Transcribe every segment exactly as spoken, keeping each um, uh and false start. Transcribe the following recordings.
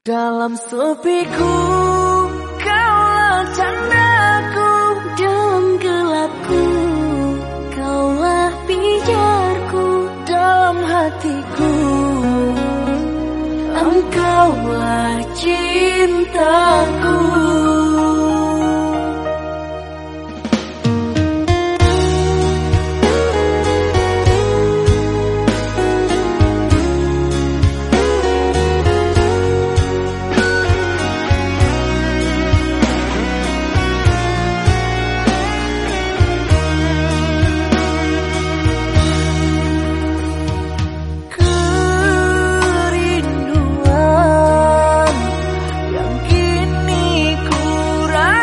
Dalam sepiku, kaulah candaku. Dalam gelapku, kaulah pijarku. Dalam hatiku, engkaulah cintaku. Kerinduan yang kini ku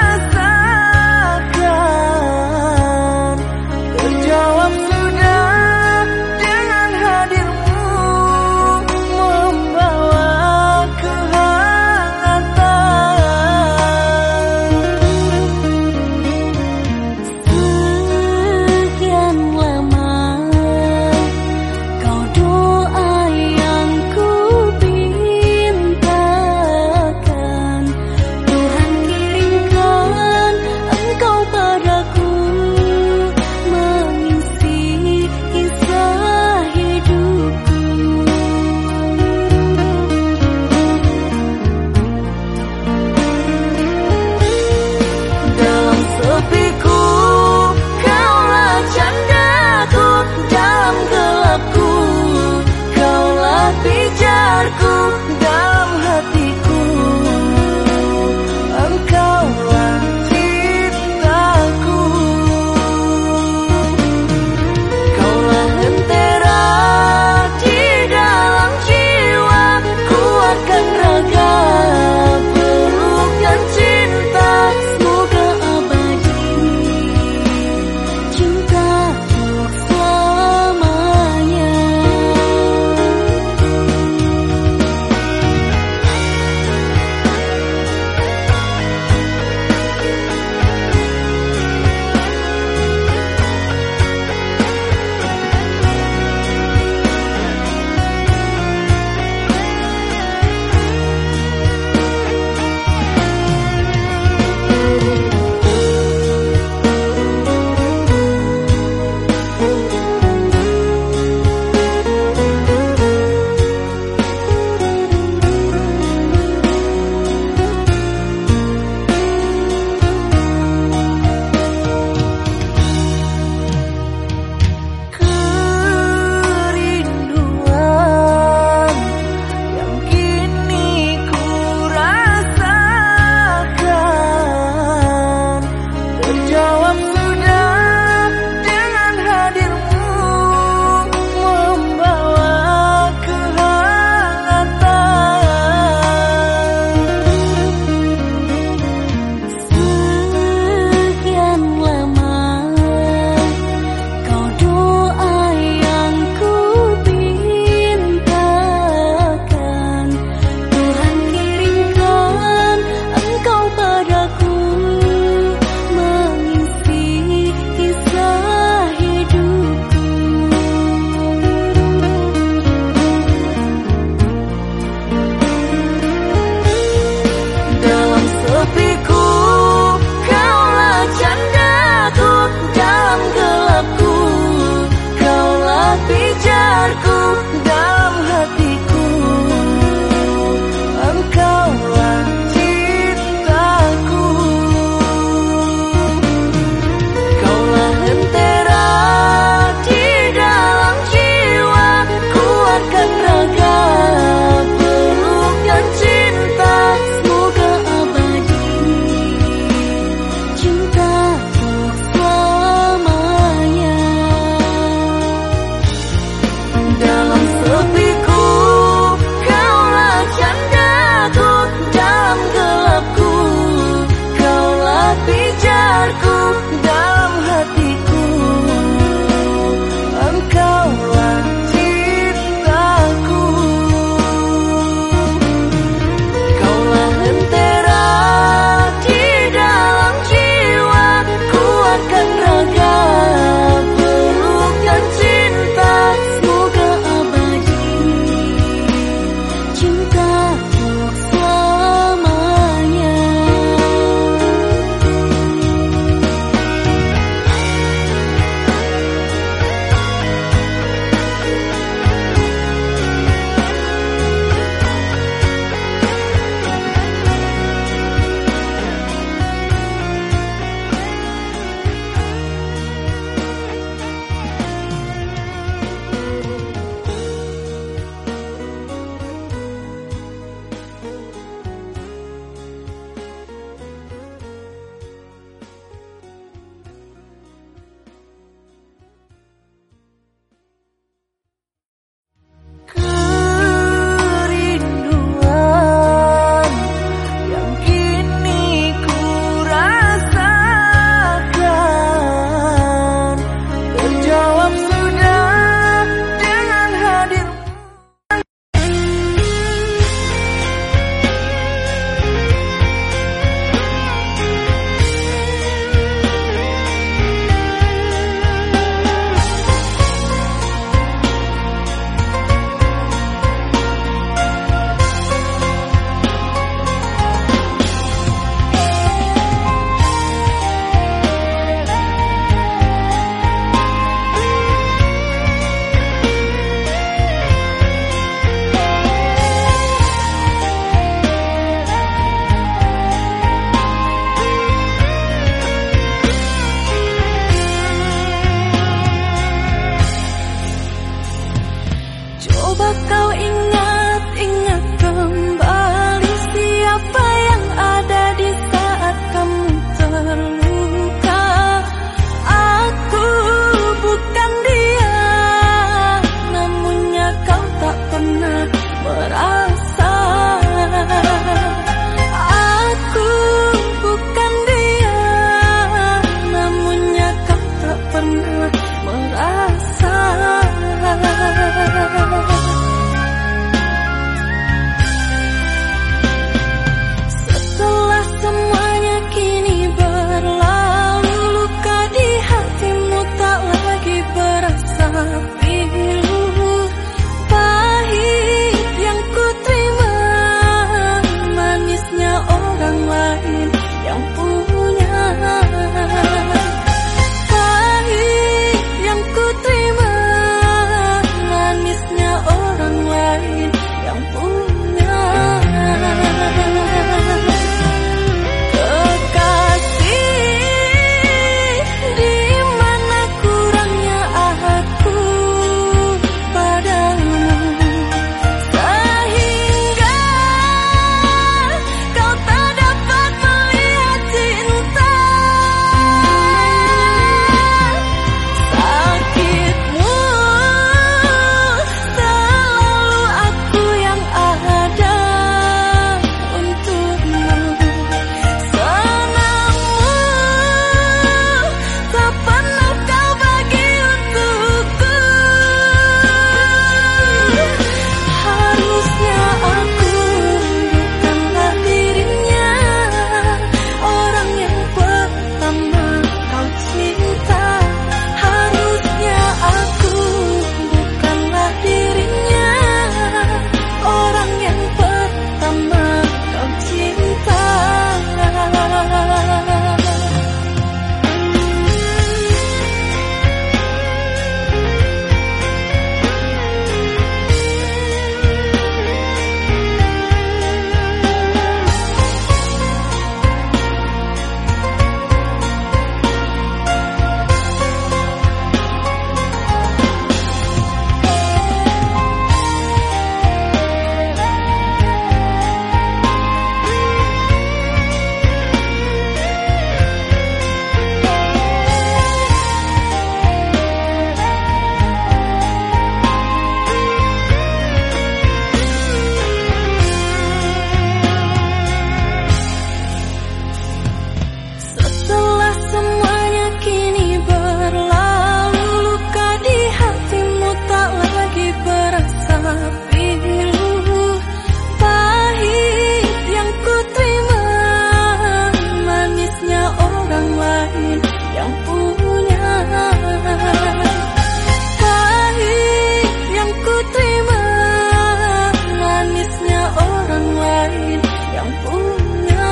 yang punya.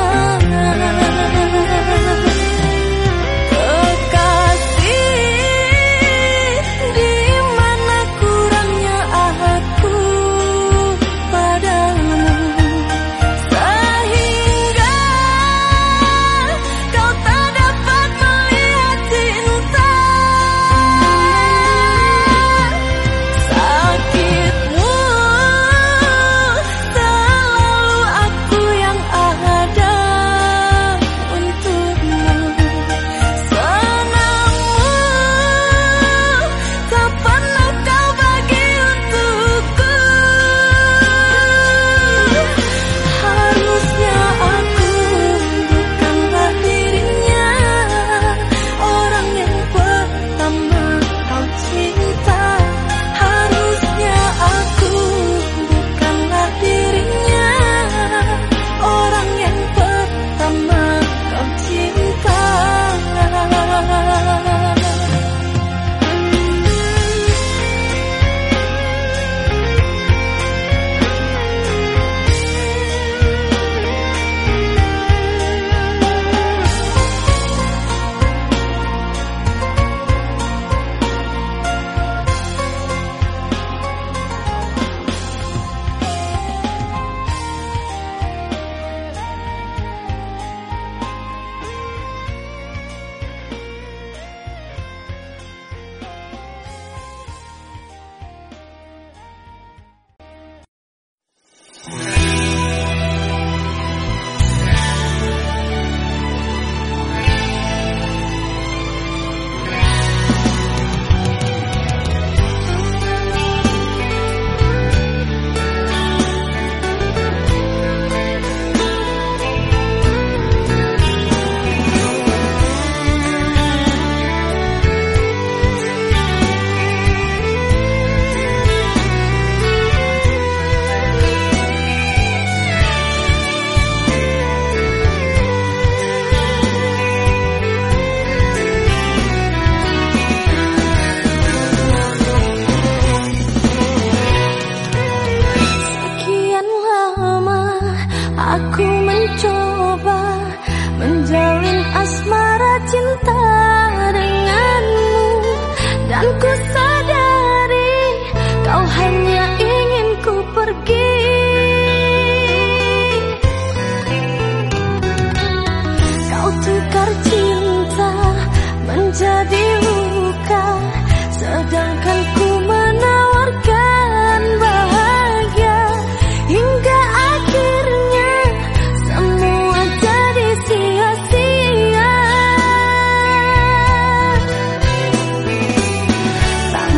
Tak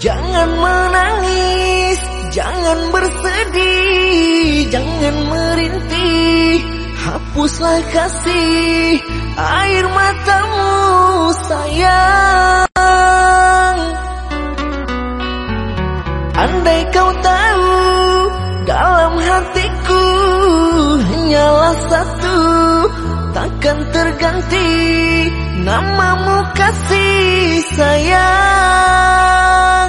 Jangan menangis, jangan bersedih, jangan merintih, hapuslah kasih air matamu sayang. Andai kau tahu dalam hatiku hanyalah satu, takkan terganti namamu kasih sayang.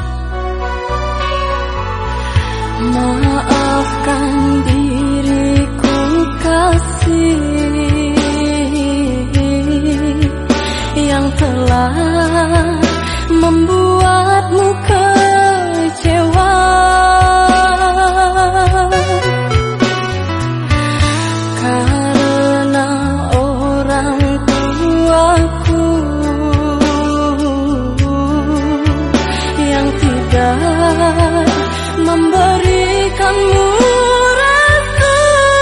Maafkan diriku kasih yang telah membuatmu kecewa. Karena orang tuaku yang tidak memberikanmu restu.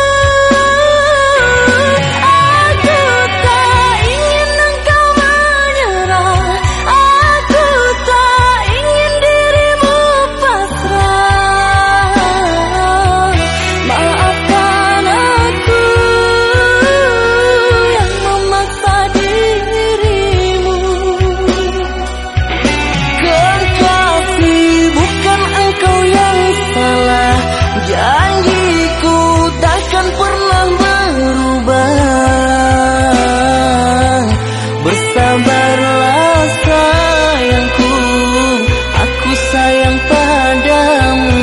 Aku tak ingin engkau menyerah, aku tak ingin dirimu pasrah. Maafkan aku yang memaksa dirimu. Kekasih, bukan engkau yang salah, janjiku takkan pernah berubah. Bersabarlah sayangku, aku sayang padamu.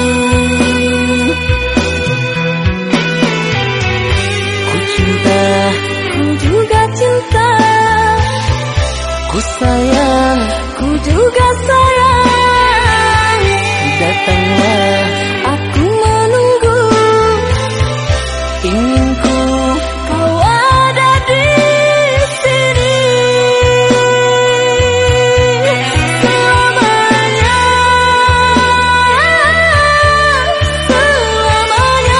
Ku cinta, Ku juga cinta, ku sayang, ku juga sayang. datanglah Aku menunggu, ingin ku kau ada di sini selamanya, selamanya.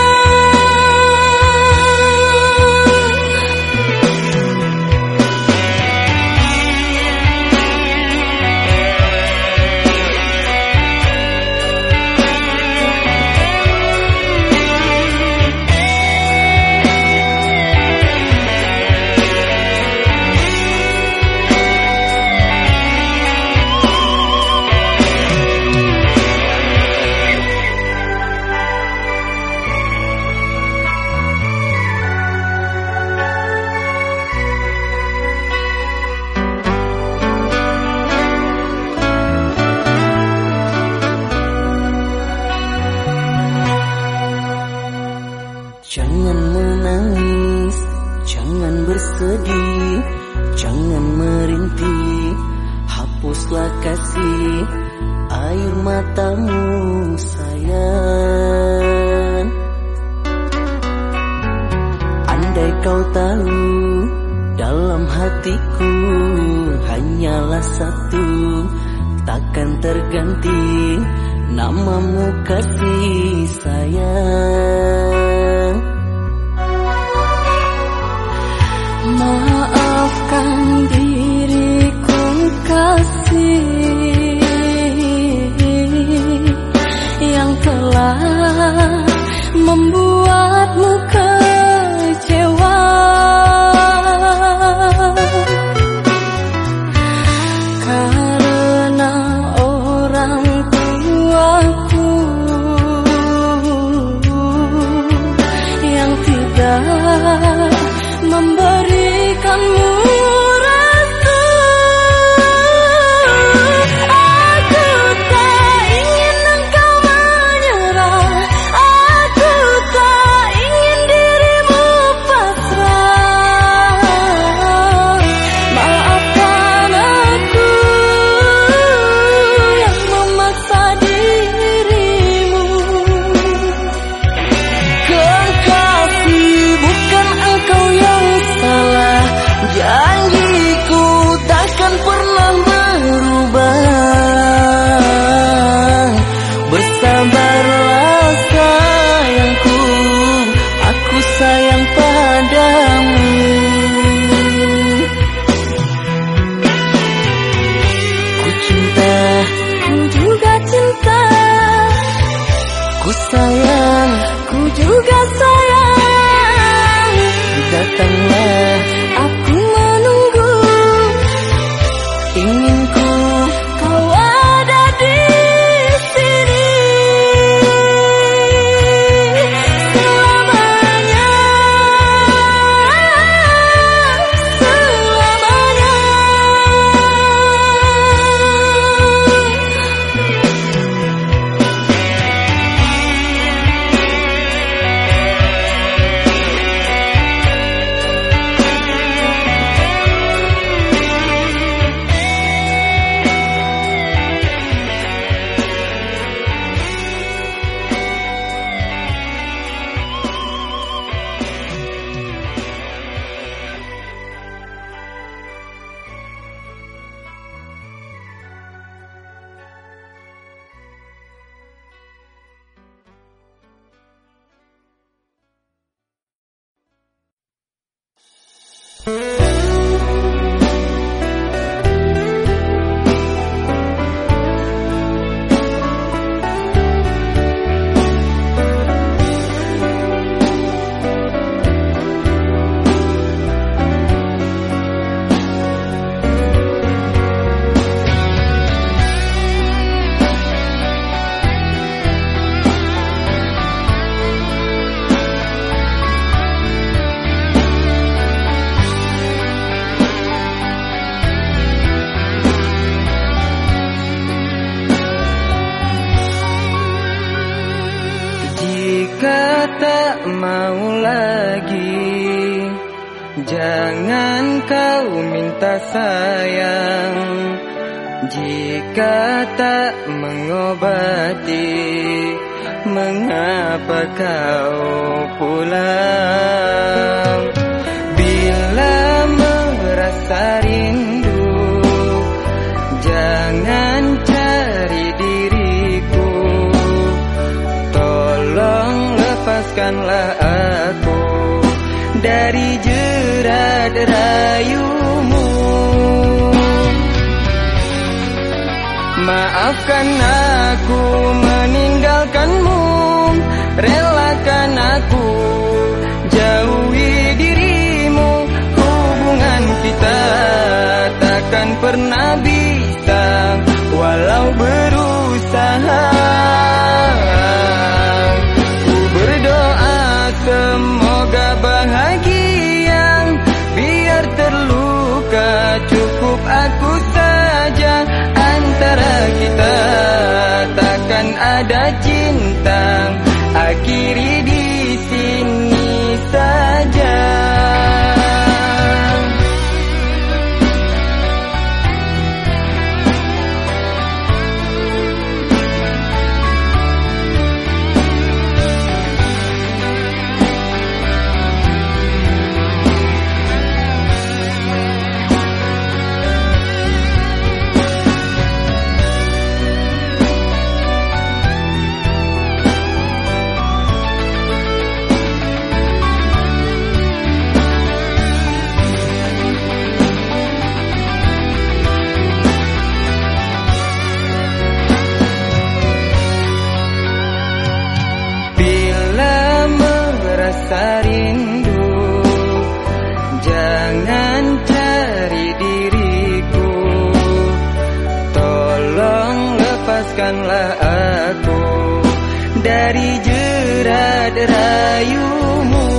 Jangan menangis, jangan bersedih, jangan merintih, hapuslah kasih air matamu sayang. Andai kau tahu dalam hatiku hanyalah satu, takkan terganti namamu kasih sayang. Maafkan diriku kasih yang telah membuatmu kecewa. Karena orang tuaku yang tidak memberikanmu restu. Aku tak ingin engkau menyerah, aku tak tak mau lagi, jangan kau minta sayang. Jika tak mengobati, mengapa kau pulang? Bila merasa rindu, jangan cari diriku. Tolong lepaskanlah aku dari jerat rayumu. Maafkan aku meninggalkanmu, relakan aku jauhi dirimu. Hubungan kita takkan pernah bisa walau berusaha. Ku berdoa semoga bahagia, biar terluka cukup aku saja. Antara kita takkan ada cinta, akhiri di sini saja. Rindu, jangan cari diriku. Tolong lepaskanlah aku dari jerat rayumu.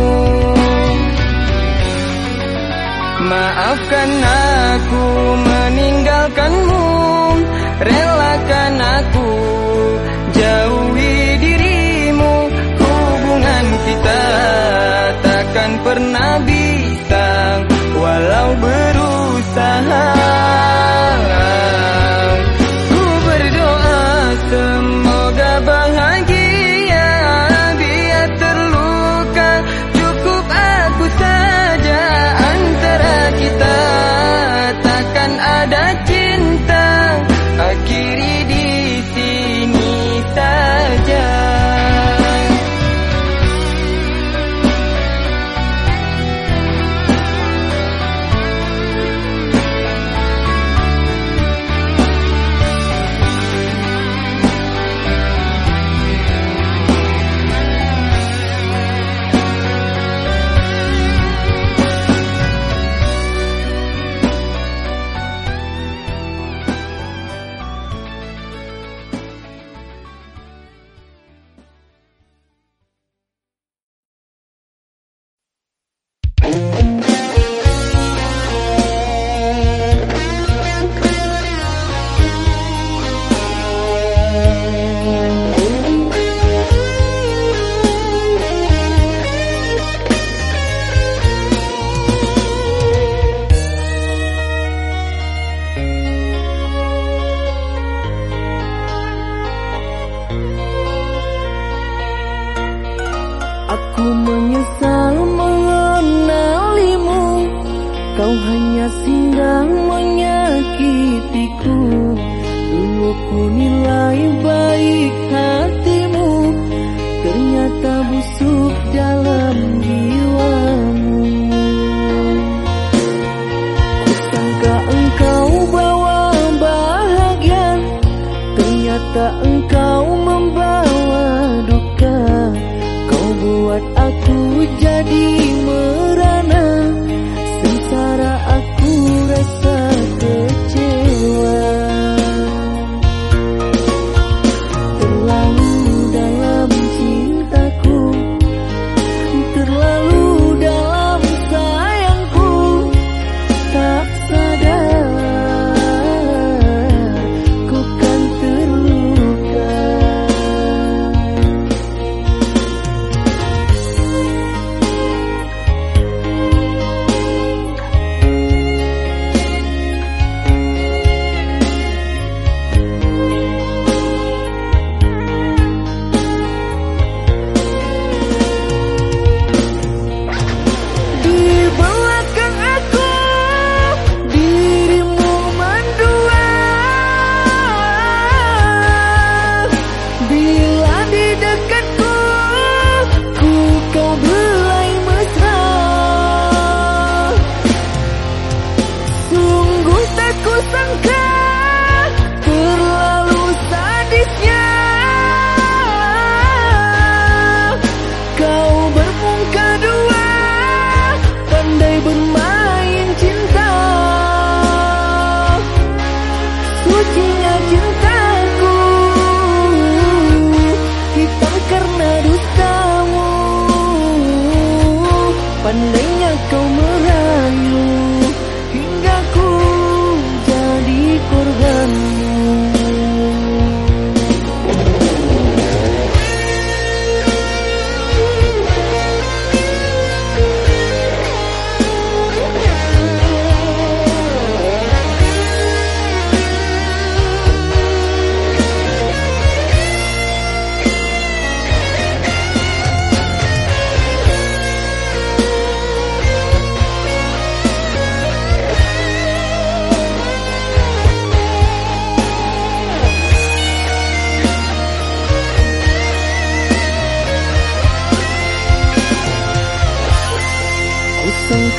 Maafkan aku meninggalkanmu, relakan aku jauhi dirimu. Hubungan kita takkan pernah bisa walau berusaha. Ku berdoa semoga bahagia, biar terluka cukup aku saja. Antara kita takkan ada cinta, akhiri di sini saja. Aku menyesal mengenalimu, kau hanya singgah menyakitiku. Dulu ku nilai baik hatimu, ternyata busuk dalam jiwamu. Kusangka engkau bawa bahagia, ternyata engkau membawa duka. Buat aku jadi merana, sengsara aku rasa kecewa. Terlalu dalam cintaku, terlalu dalam sayangku, tak sadar ku kan terluka.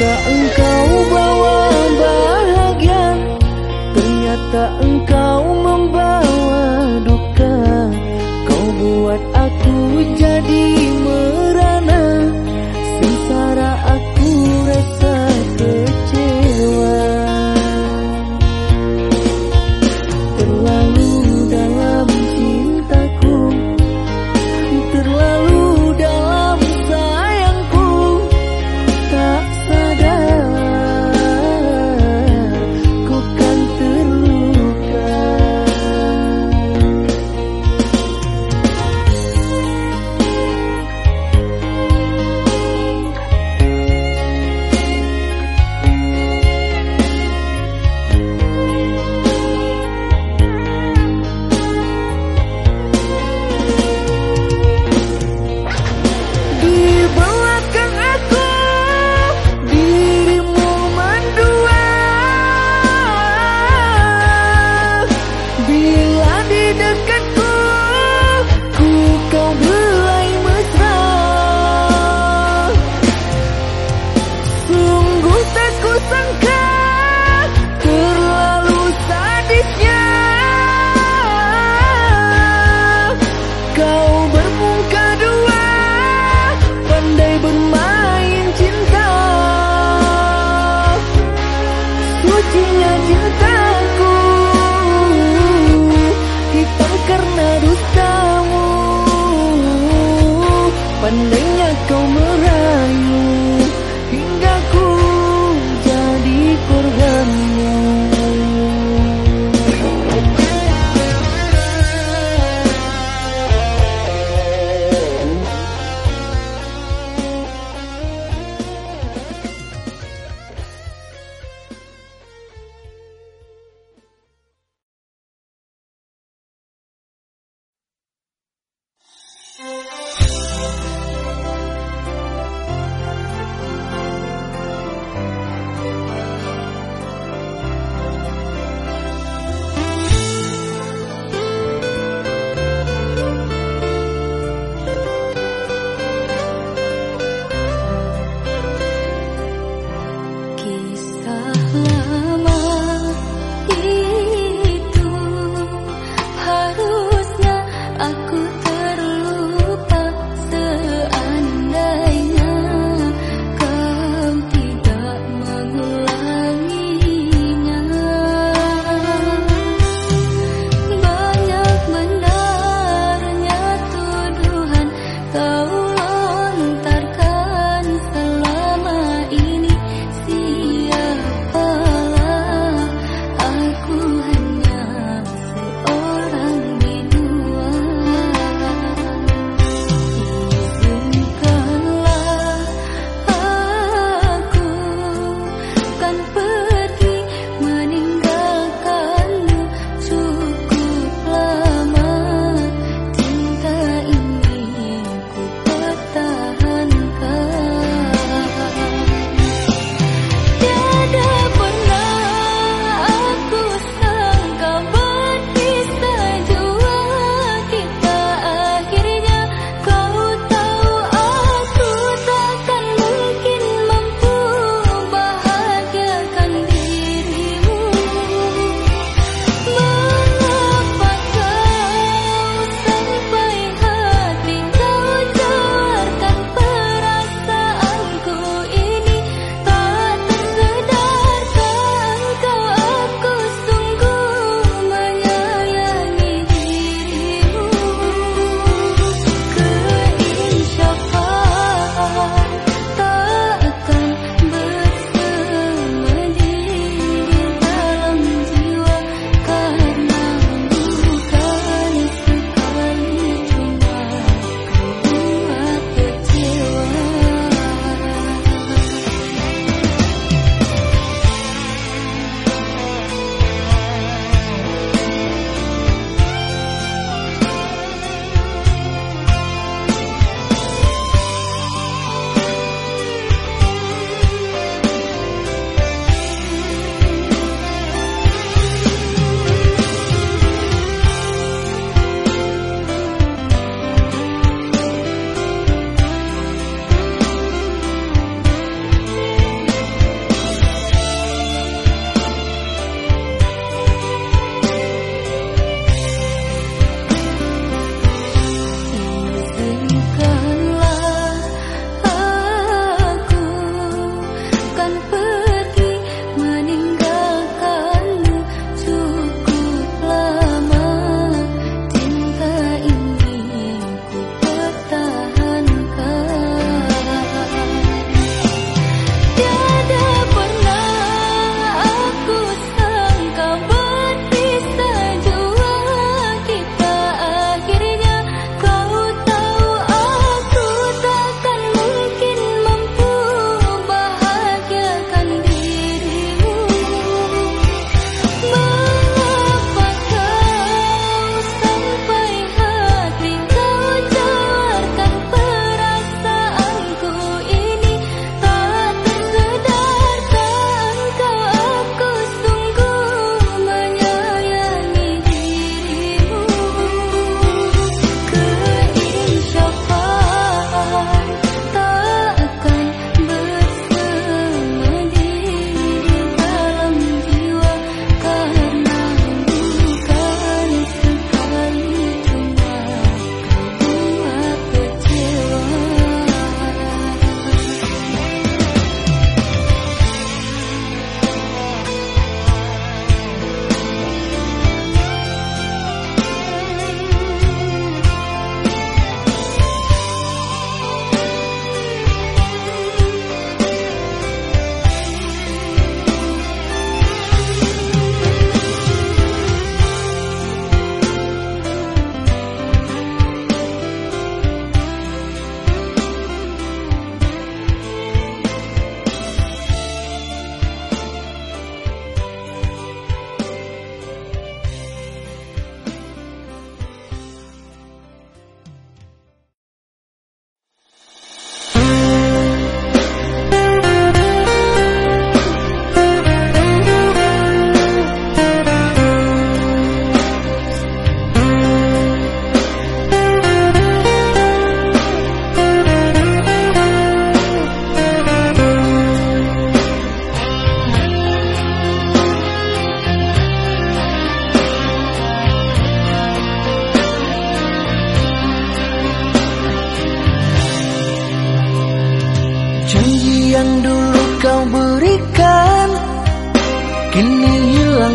Sangka engkau bawa bahagia, ternyata engkau membawa duka. Kau buat aku jadi merana, sengsara aku rasa kecewa. Terlalu dalam cintaku, terlalu dalam sayangku, tak sadar ku kan terluka. Di belakang aku, dirimu mendua. Bila di dekatku, ku kau belai mesra. Sungguh tak kusangka, terlalu sadisnya kau bermuka dua, pandai bermain cinta. Sucinya cintaku, hitam karena dustamu. Pandainya kau merayu, hingga ku jadi korbanmu.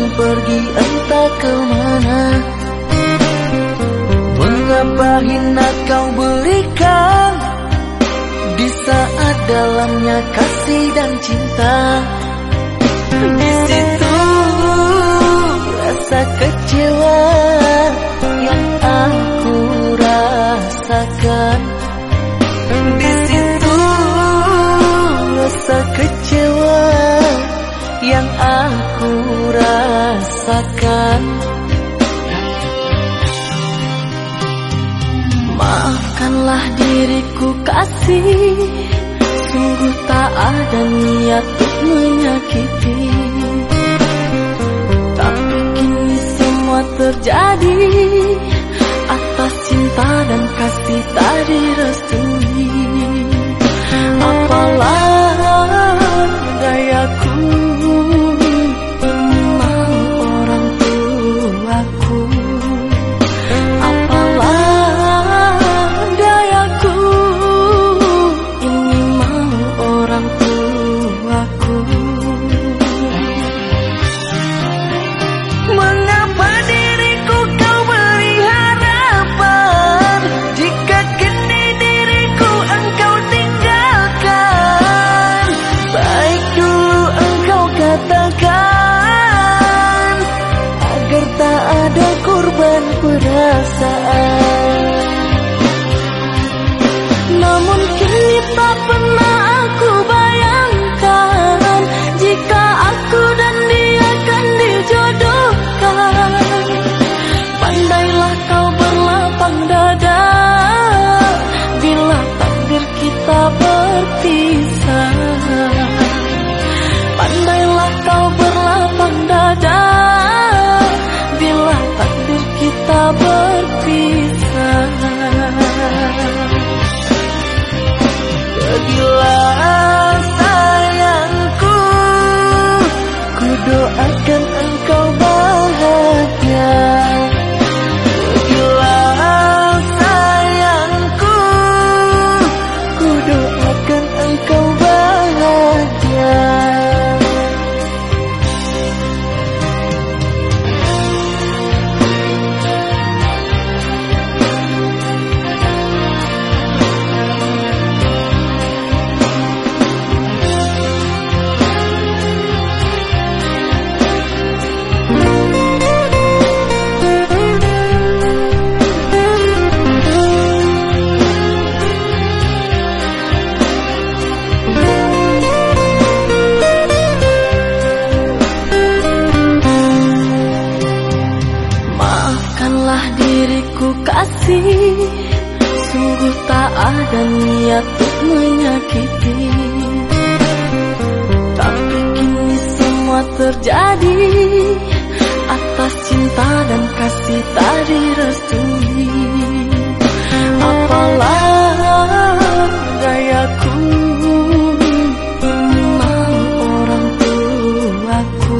pergi entah kemana. Mengapa hina kau berikan di saat dalamnya kasih dan cinta. Di situ rasa kecewa yang aku rasakan. Di situ rasa kecewa yang aku rasakan. Maafkanlah diriku kasih, sungguh tak ada niat untuk menyakiti. Tapi kini semua terjadi atas cinta dan kasih tak direstui. Apalah dayaku, ini mau orang tuaku. Apalah dayaku, ini mau orang tuaku. Mengapa diriku kau beri harapan, jika kini diriku engkau tinggalkan. Baik dulu engkau katakan, agar tak ada korban perasaan. Namun kini tak pernah aku bayangkan, jika aku dan dia kan dijodohkan. Pandailah kau berlapang dada, bila takdir kita berpisah. Pandailah kau berlapang dada, bila takdir kita berpisah. Pergilah sayangku, ku doakan engkau bahagia. Pergilah sayangku, ku doakan engkau bahagia. Maafkanlah diriku kasih, sungguh tak ada niat untuk menyakiti. Tapi kini semua terjadi atas cinta dan kasih tak direstui. Apalah dayaku, ini mau orang tuaku.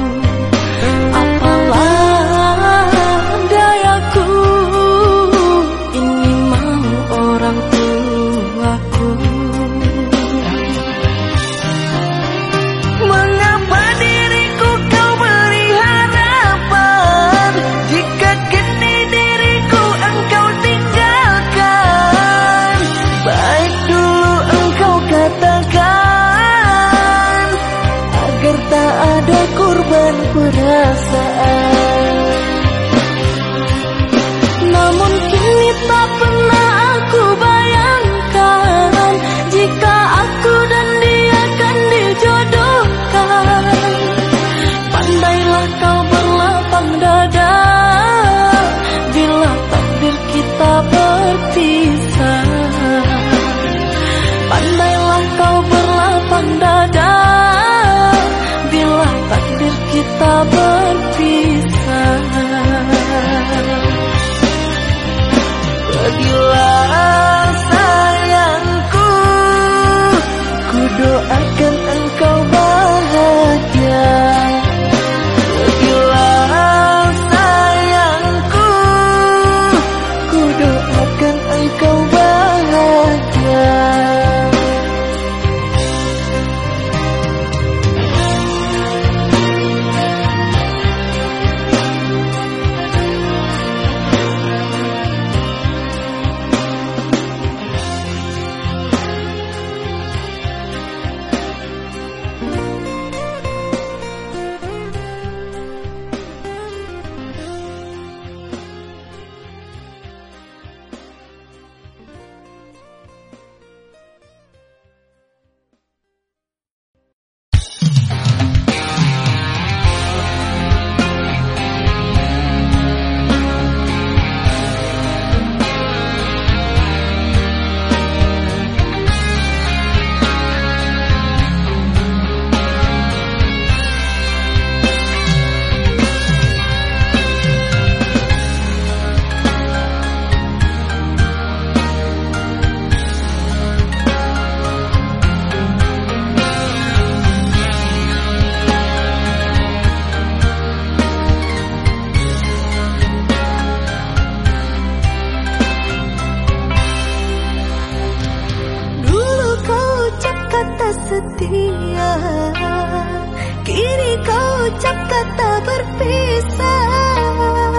Apalah dayaku, ini mau orang tuaku. Mengapa diriku kau beri harapan, jika kini diriku engkau tinggalkan. Baik dulu engkau katakan, agar tak ada korban perasaan. Namun kini tak pernah aku bayangkan, jika aku dan dia kan dijodohkan. Pandailah kau berlapang dada, bila takdir kita berpisah. Pandailah kau berlapang dada, bila takdir kita berpisah. Pergi kau ucap kata berpisah,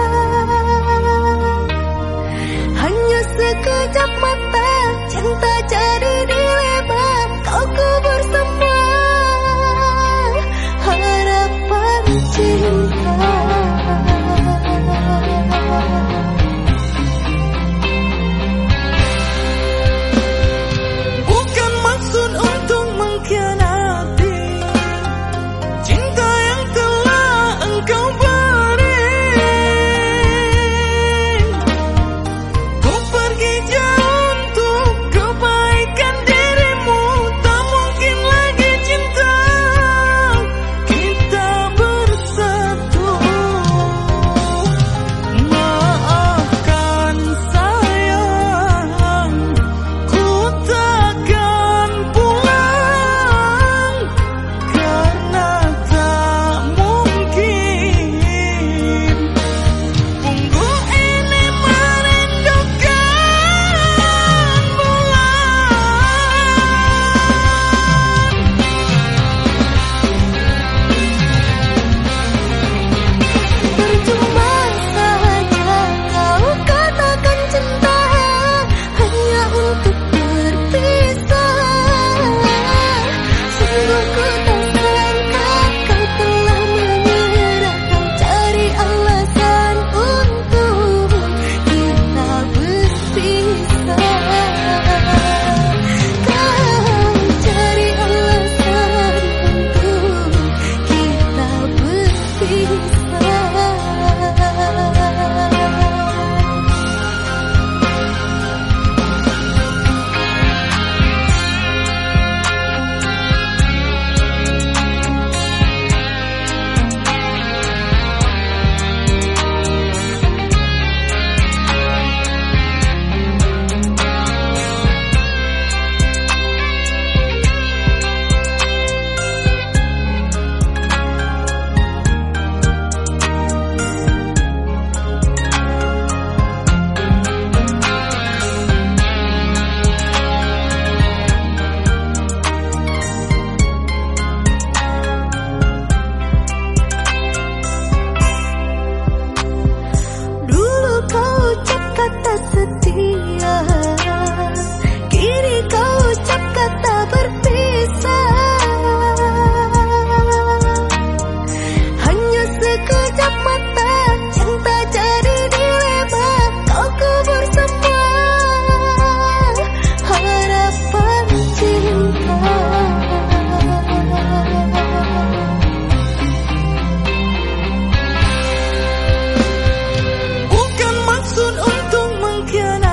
hanya sekejap mata cinta jadi dilema. Kau kubur semua harapan cinta. Bukan maksud untuk mengkhianati cinta yang telah engkau beri. Ku pergi jauh untuk kebaikan dirimu. Tak mungkin lagi cinta kita bersatu. Maafkan sayang, ku takkan pulang karena tak mungkin. Punggung ini merindukan Percuma saja kau katakan cinta hanya untuk berpisah. Sungguh ku tak sangka kau telah menyerahkan, cari alasan untuk kita berpisah. Kau cari alasan untuk kita berpisah. Dulu kau ucap kata setia, kini kau ucap kata berpisah. Hanya sekejap mata cinta jadi dilema. Kau kubur semua harapan cinta. bukan maksud untuk mengkhianati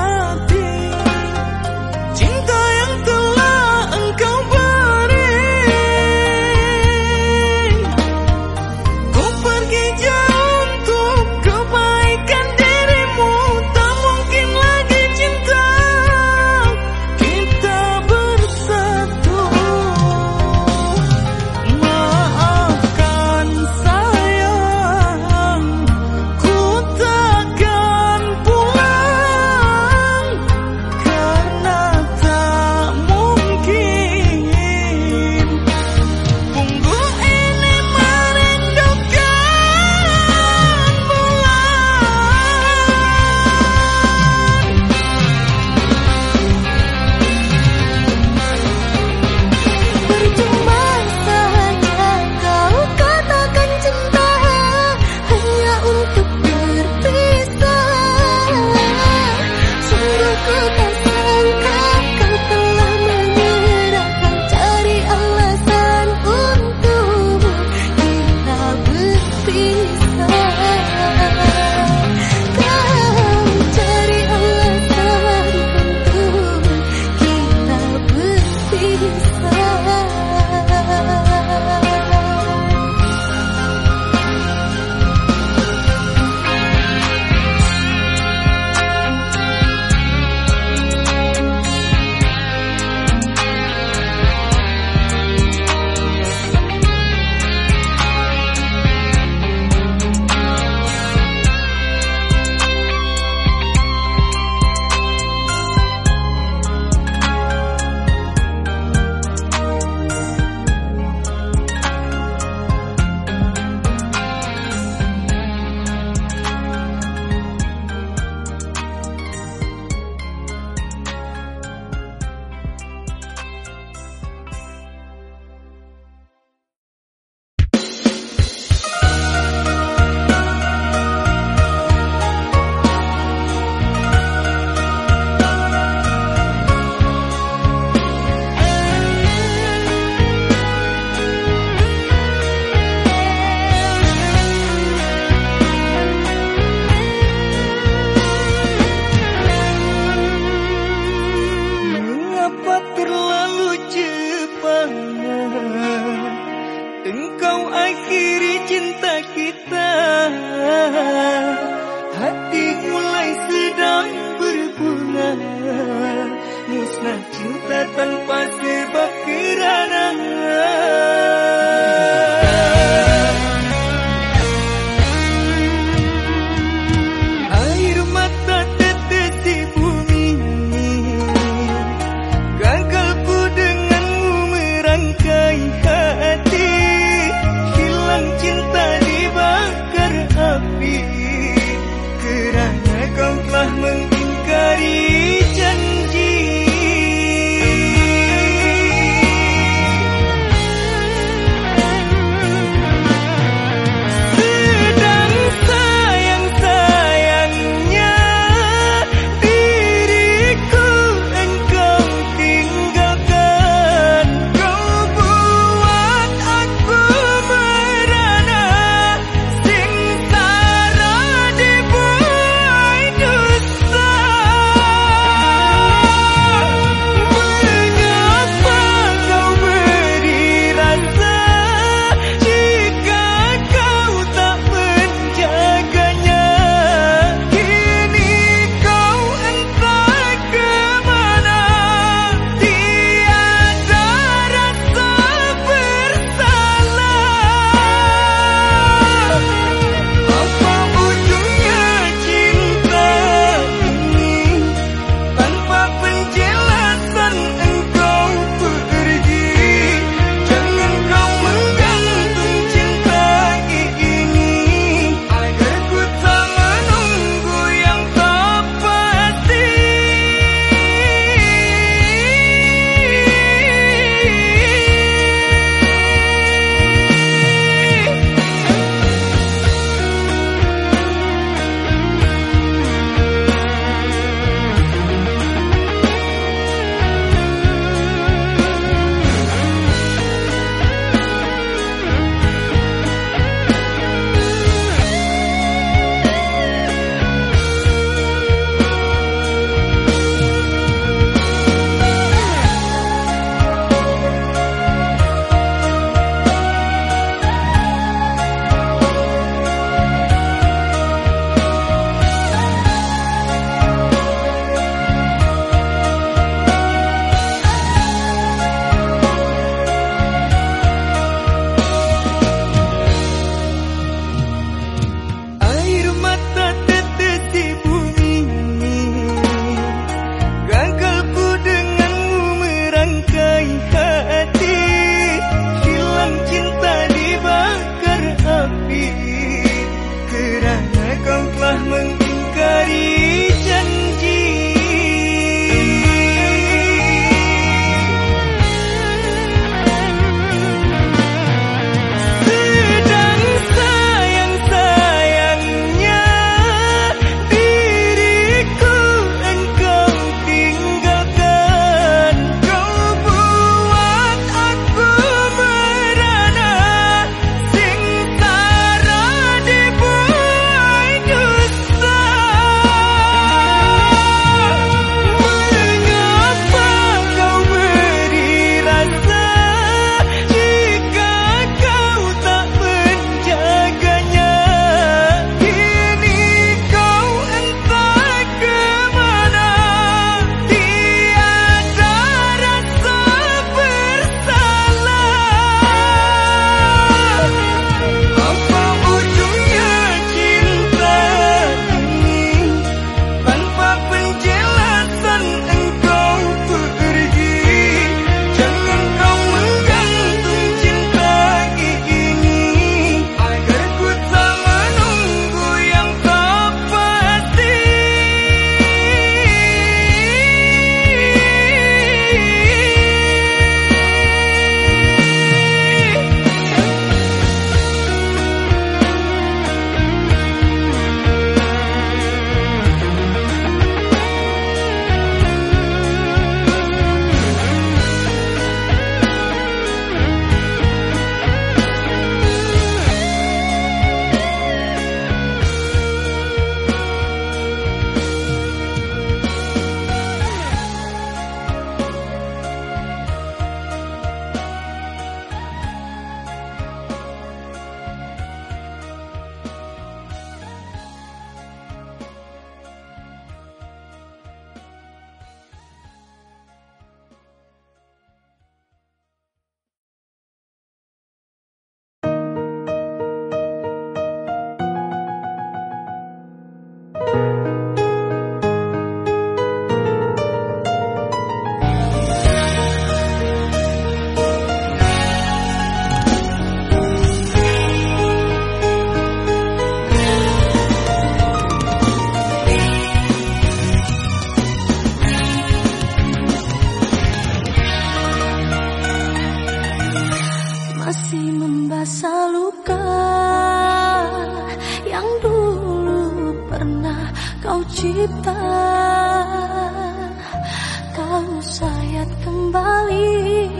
kau sayat kembali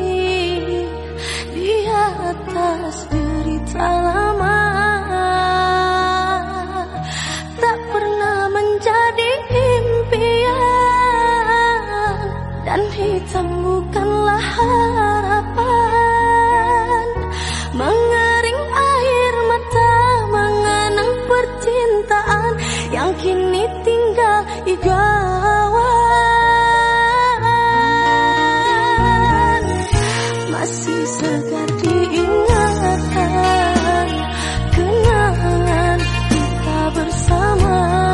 di atas derita lama. Tak pernah menjadi impian dan hitam bukanlah harapan. Mengering air mata mengenang percintaan yang kini tinggal igawan. Masih segar diingatan kenangan kita bersama.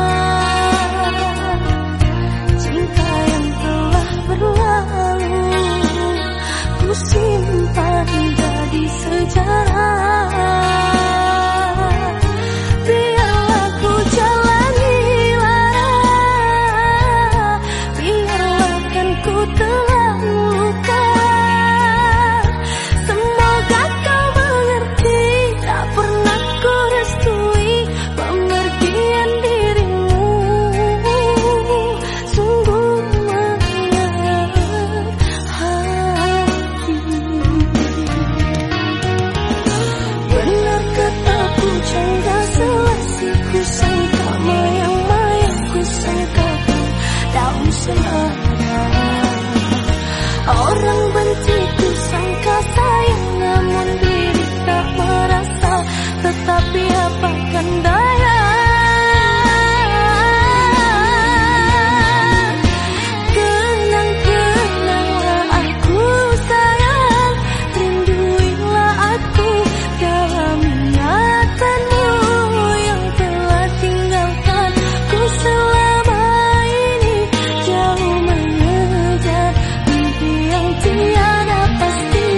Cinta yang telah berlalu ku simpan jadi sejarah. Biarlah ku jalani lara, biarlah kan ku telah luka. Semoga kau mengerti, tak pernah ku restui pemergian dirimu. Sungguh menyayat hati. Benar kata pujangga selasi ku sangka, mayang-mayang ku sangkakan daun selada. Orang benci ku sangka sayang, namun diri tak merasa. Tetapi apakan daya, kenang-kenanglah aku sayang. Rinduilah aku dalam ingatanmu yang telah tinggalkan ku selama ini. Jauh mengejar mimpi yang tiada pasti.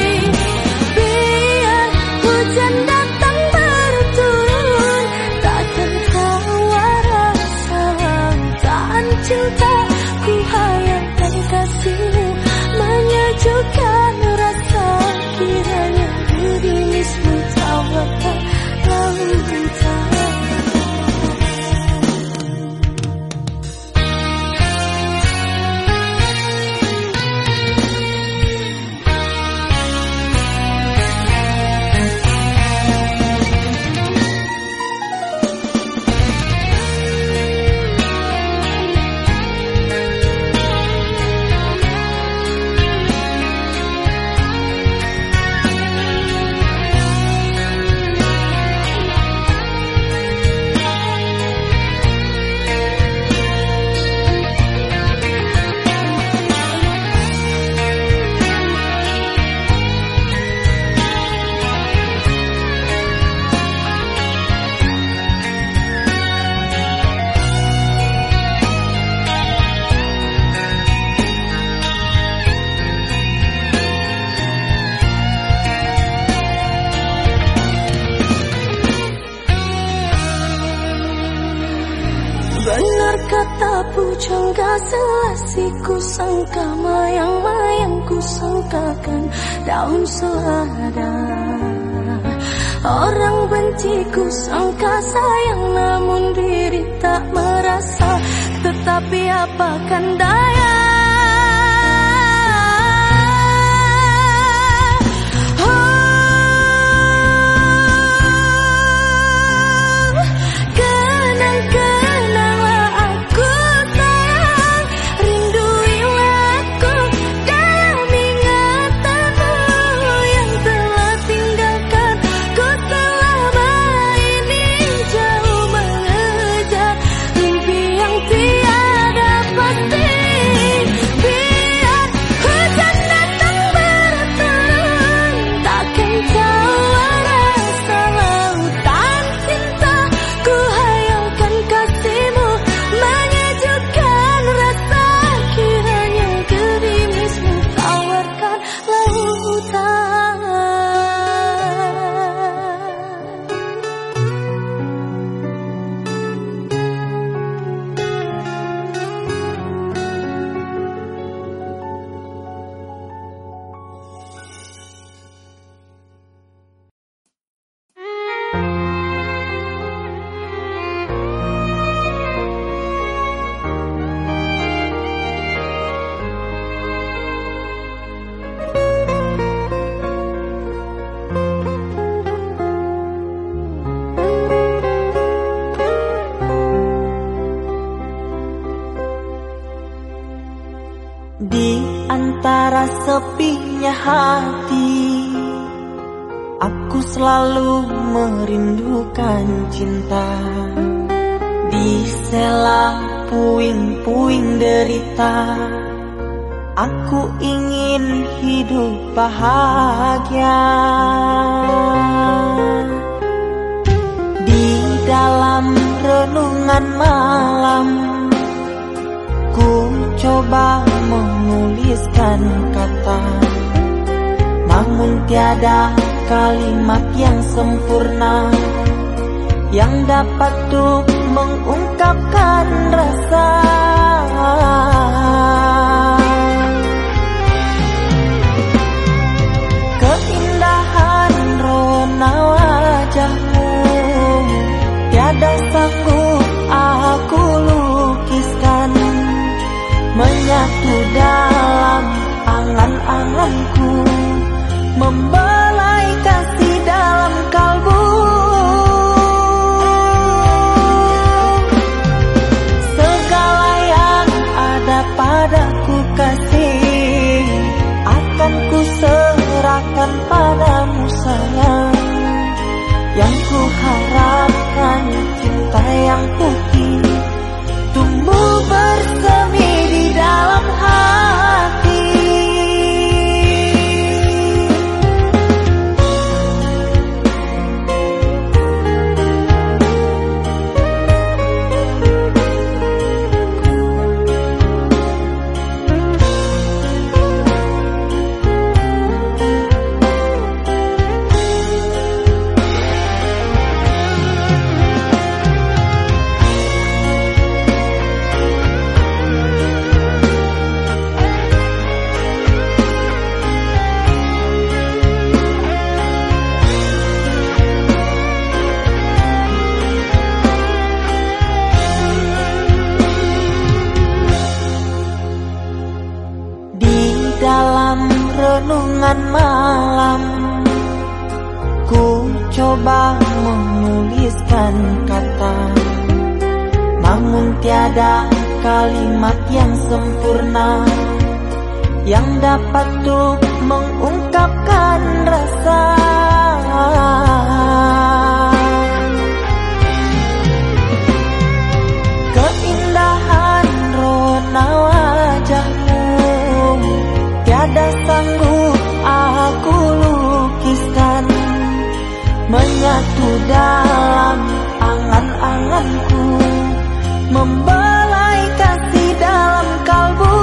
Biar hujan datang berturun, takkan tawar rasa lautan cinta. Ku hayatkan kasihmu menyejukkan rasa. Kiranya gerimismu tawarkan lautan. Benar kata pujangga selasi ku sangka, mayang-mayang ku sangkakan daun selada. Orang benci ku sangka sayang, namun diri tak merasa. Tetapi apakan daya, tiada pasti. Di antara sepinya hati, aku selalu merindukan cinta. Di sela puing-puing derita, aku ingin hidup bahagia. Di dalam renungan malam, ku coba menuliskan kata, namun tiada kalimat yang sempurna yang dapat untuk mengungkapkan rasa. Keindahan rona wajahmu tiada sanggup aku lukiskan, menyatu dalam angan-anganku, membelai kasih dalam kalbu. Segala yang ada padaku kasih, akan ku serahkan padamu sayang. Yang ku harapkan cinta yang putih tumbuh bersemi di dalam hati. Dalam renungan malam, ku coba menuliskan kata, namun tiada kalimat yang sempurna yang dapat untuk mengungkapkan rasa. Keindahan rona wajahmu tiada sanggup aku lukiskan, menyatu dalam angan-anganku, membelai kasih dalam kalbu.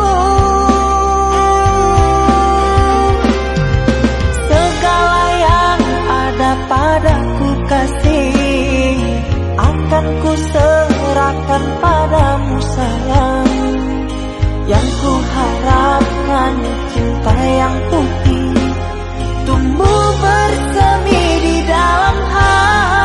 Segala yang ada padaku kasih, akan ku serahkan padamu sayang. Yang ku harapkan cinta yang putih tumbuh bersemi di dalam hati.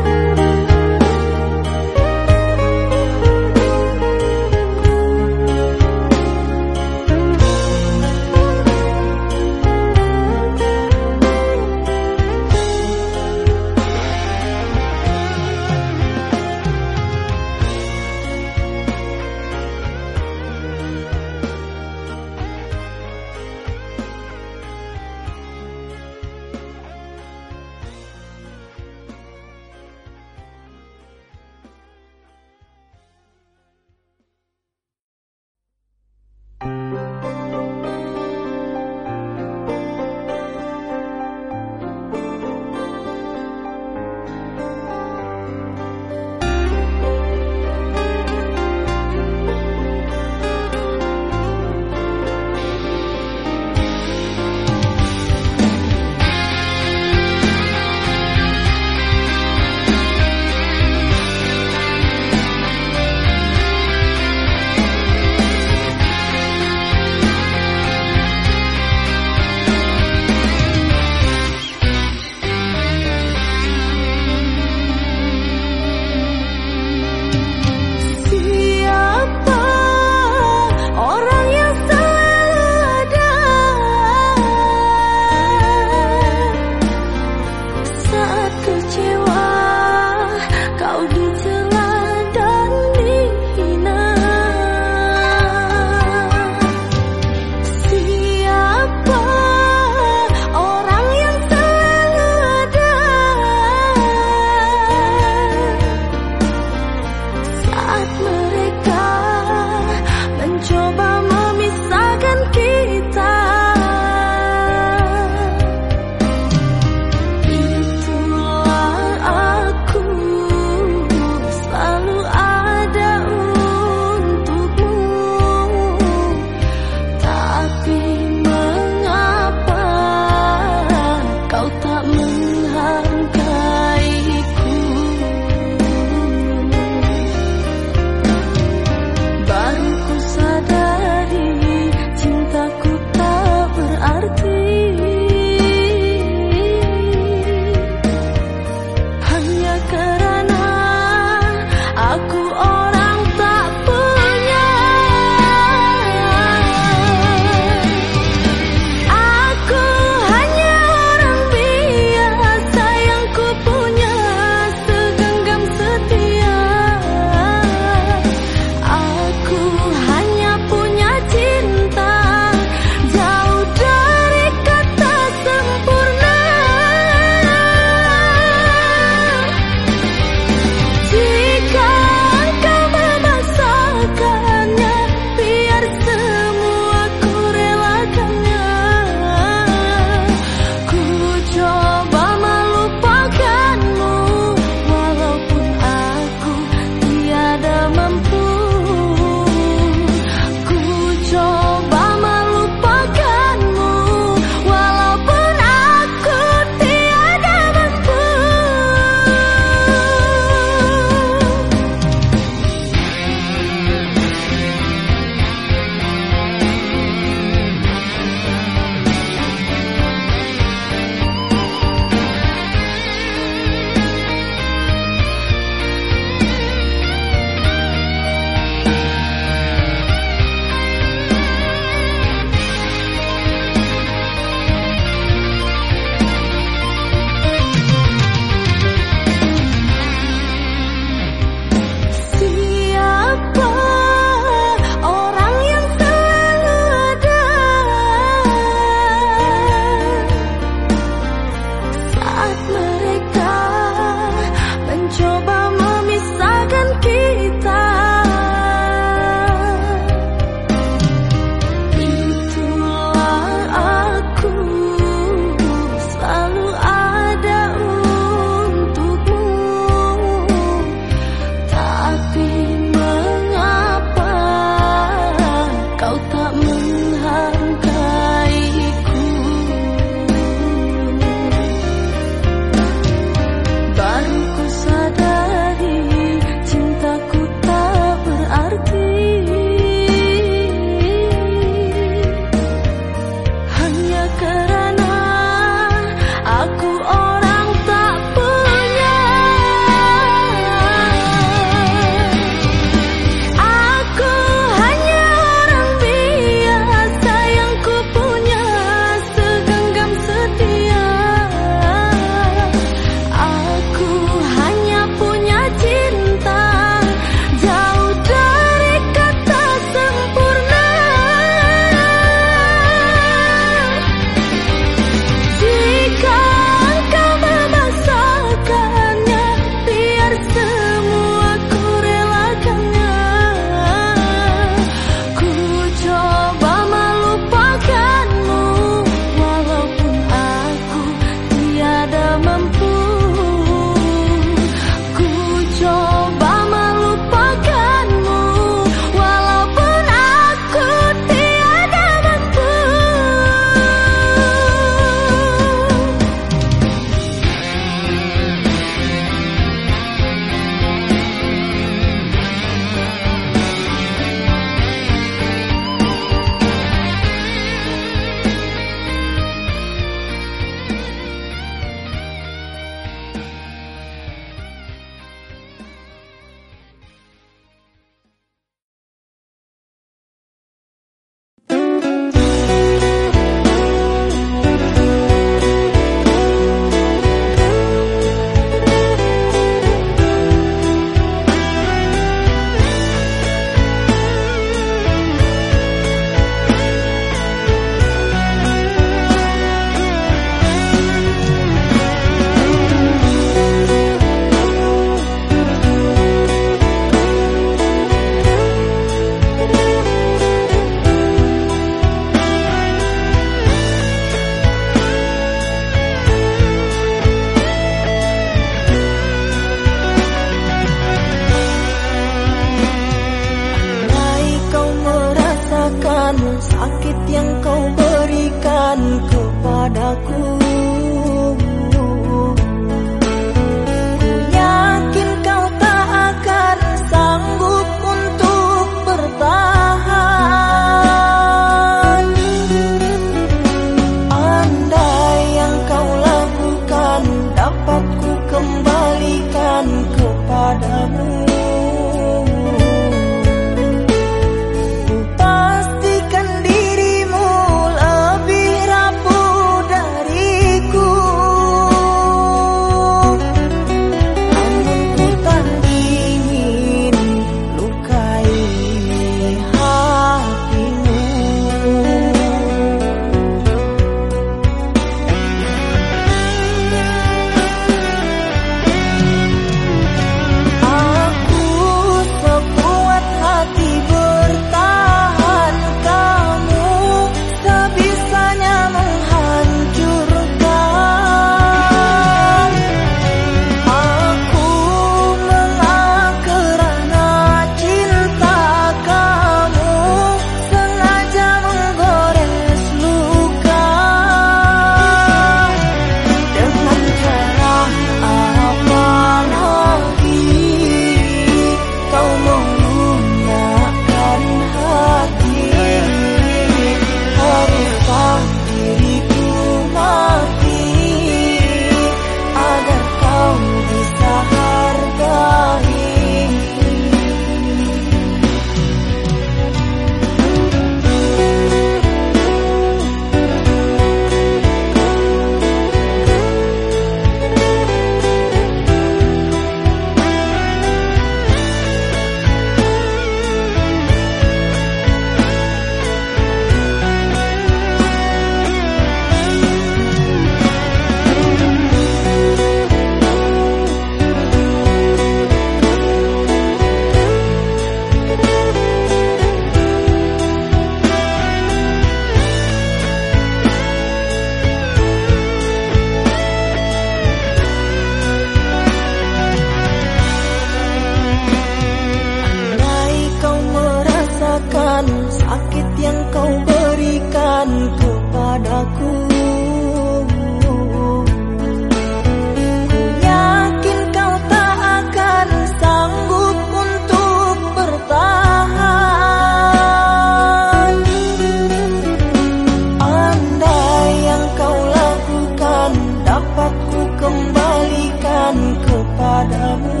padamu.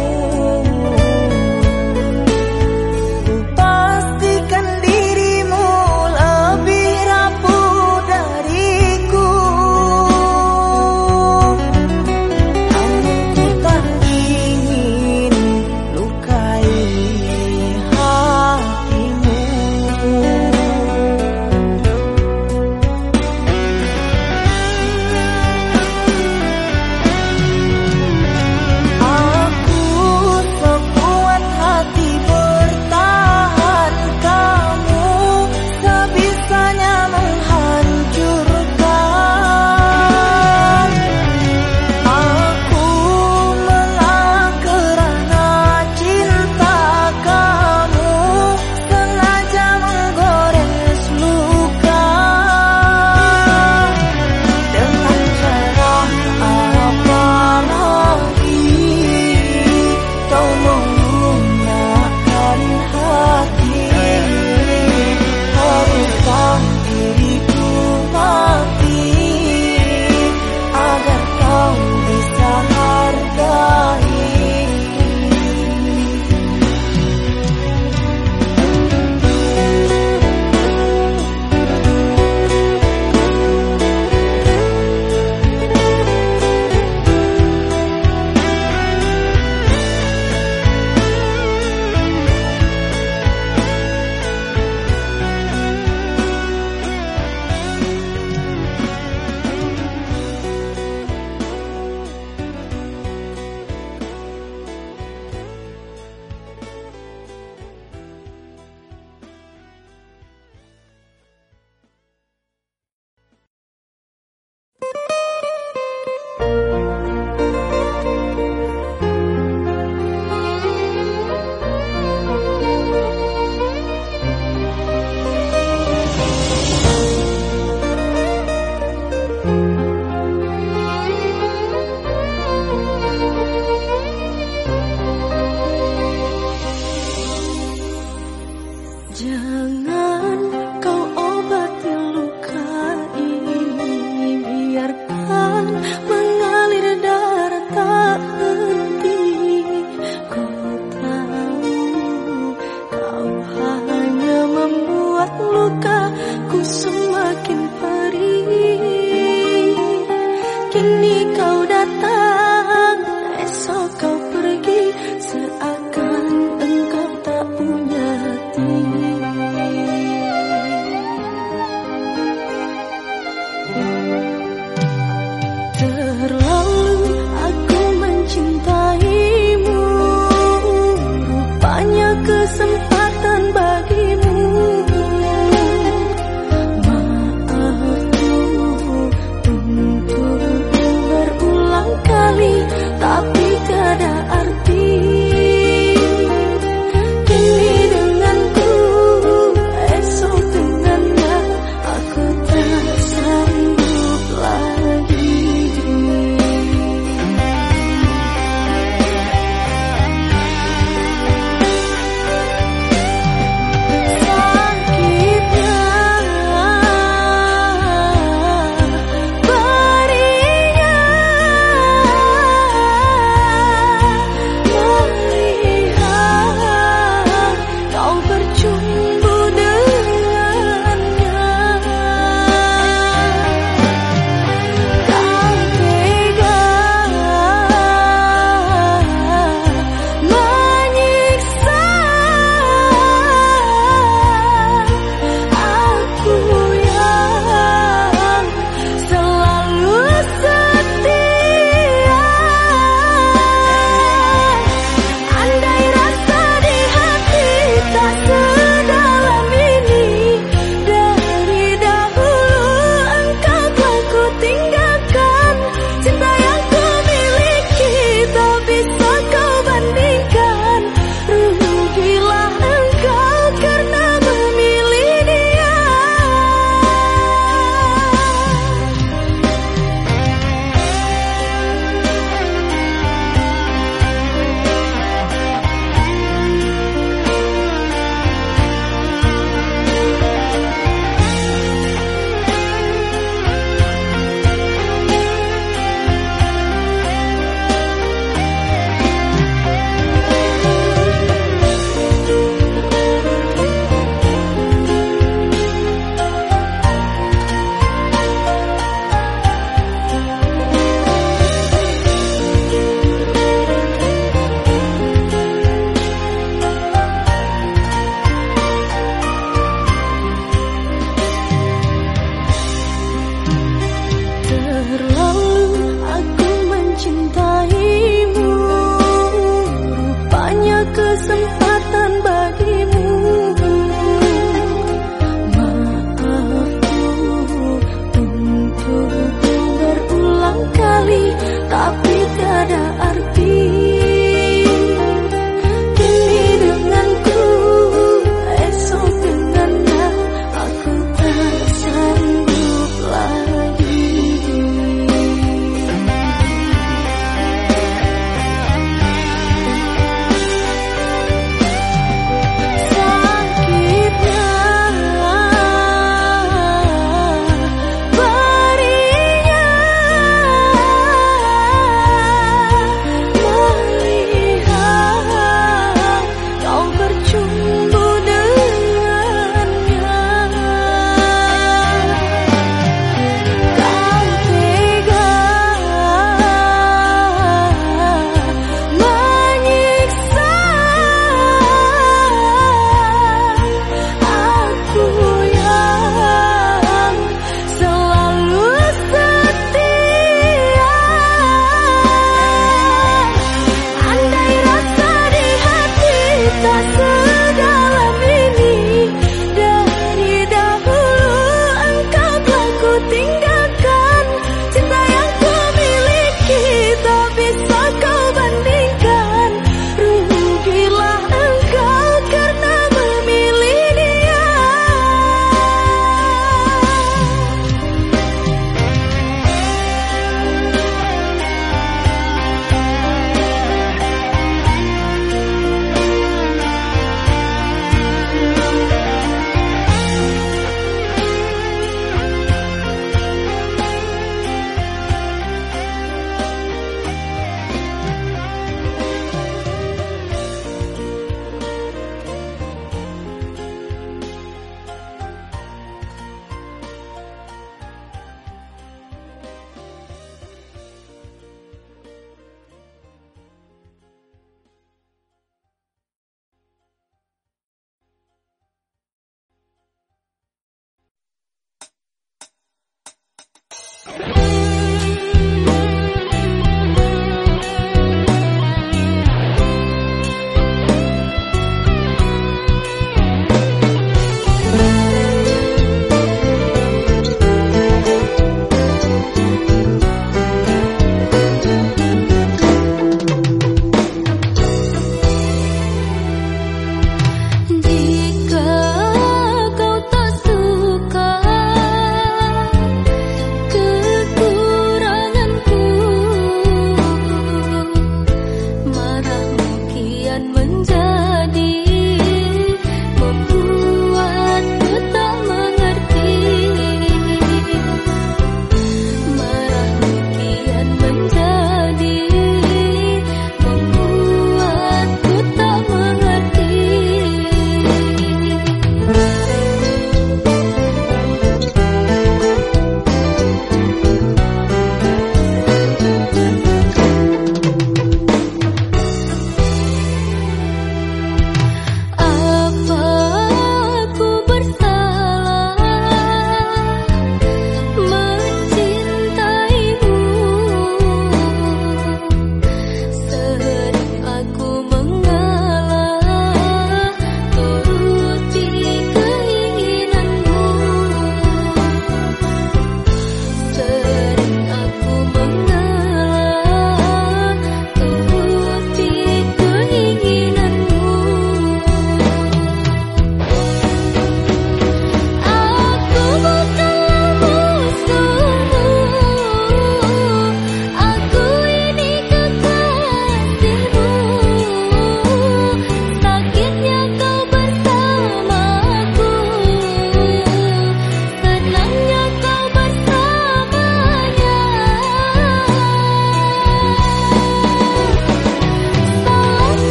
Ku pastikan dirimu lebih rapuh dariku, namun ku tak ingin lukai hatimu. Aku sekuat hati bertahan, kamu sebisanya menghancurkan. Aku mengalah kerana cinta, kamu sengaja menggores luka. Dengan cara apa lagi kau menggunakan hati? Haruskah diriku mati agar kau bisa hargai? Jangan kau obati luka ini, biarkan mengalir darah tak henti. Ku tahu kau hanya membuat lukaku semakin perih. Kini kau datang, esok kau pergi, seakan engkau tak punya hati. Terlalu aku mencintaimu, rupanya kesempatan